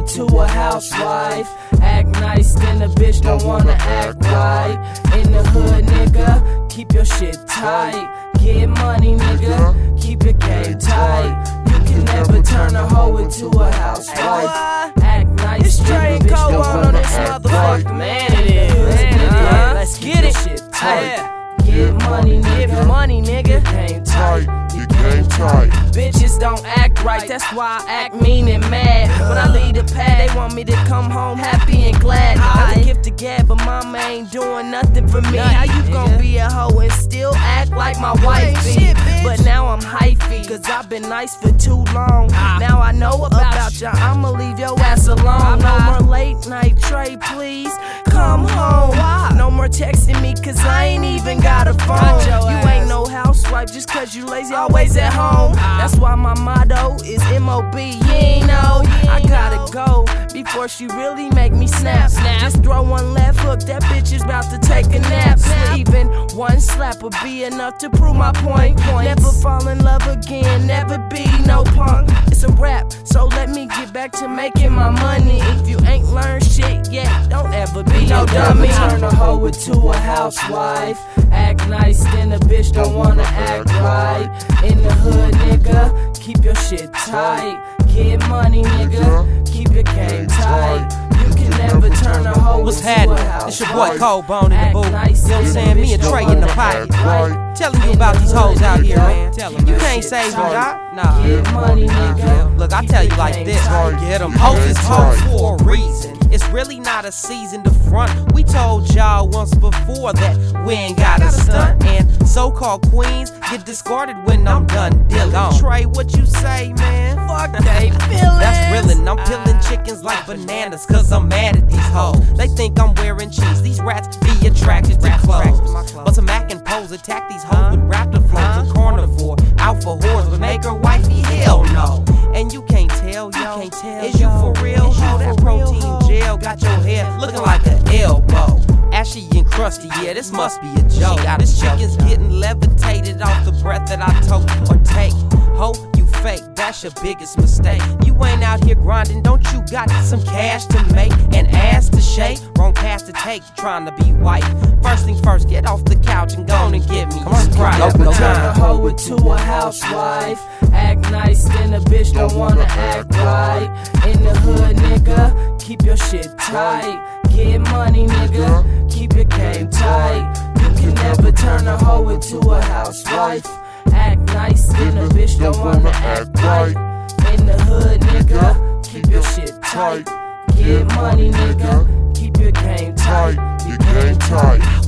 to a housewife. Act nice, then the bitch don't wanna act right. In the hood, nigga, keep your shit tight. Get money, nigga, keep your game tight. You can never turn a hoe into a housewife. Act nice, it's straight then the bitch cold don't on wanna this act motherfucker. right. Man, it is. Nigga, Let's get it. Shit tight. Get money, nigga. Get money, nigga. Game tight. You game tight. Bitches don't act right, that's why I act mean and mad. When I leave the pad, they want me to come home happy and glad. Got the gift to gab, but mama ain't doing nothing for me. How you gon' be a hoe and still act like my wife be? But now I'm hyphy, cause I've been nice for too long. Now I know about ya, I'ma leave your ass alone. No more late night Trey, please come home. No more texting me, cause I ain't even got a phone. You ain't no housewife just cause you lazy, always at home. That's why my motto is M.O.B. You ain't know, I gotta go before she really make me snap. Just throw one left hook, that bitch is about to take a nap. Even one slap would be enough to prove my point. Never fall in love again, never be no punk. It's a rap, so let me get back to making my money. If you ain't learned shit yet, don't ever be no dummy. Turn a hoe into a housewife. Act nice, then the bitch don't wanna act right. In the hood, nigga, keep your shit tight. Get money, nigga, keep your game tight. You can never turn a hoe What's into a happening? housewife. It's your boy Cold Bone in the booth. Nice, You know what I'm saying? Me and Trey in the pocket. Telling you about these hoes out here, man. You can't save them, Doc. Nah. Get money, nigga. Look, I tell you like this. Get 'em. Hoes is hoes for a reason. It's really not a season to front. We told y'all once before that we ain't got a stunt. And so-called queens get discarded when I'm done dealing. Trey, what you say, man? Fuck they feelings. That's reelin'. I'm peeling chickens like bananas, cause I'm mad at these hoes. They think I'm wearing cheese. These rats be attracted to clothes. But some Mac and Pose attack these hoes with raptor flows. A carnivore, out for whores, but make her wifey, hell no. And you can't tell, yo. Is you for real, ho? That protein gel got your hair looking like an elbow. Ashy and crusty, yeah, this must be a joke. This chicken's getting levitated off the breath that I took or take. Ho, you fake, that's your biggest mistake. You ain't out here grinding, don't you got some cash to make and ass to shake? Wrong path to take, trying to be white. First thing first, get off the couch and go on and get me a Sprite. Turn a hoe into a housewife. Act nice, then the bitch don't wanna act right. In the hood, nigga, keep your shit tight. Get money, nigga, keep your game tight. You can never turn a hoe into a housewife. Act nice, then the bitch don't wanna act right. In the hood, nigga, keep your shit tight. Get money, nigga, keep your game tight. You game tight.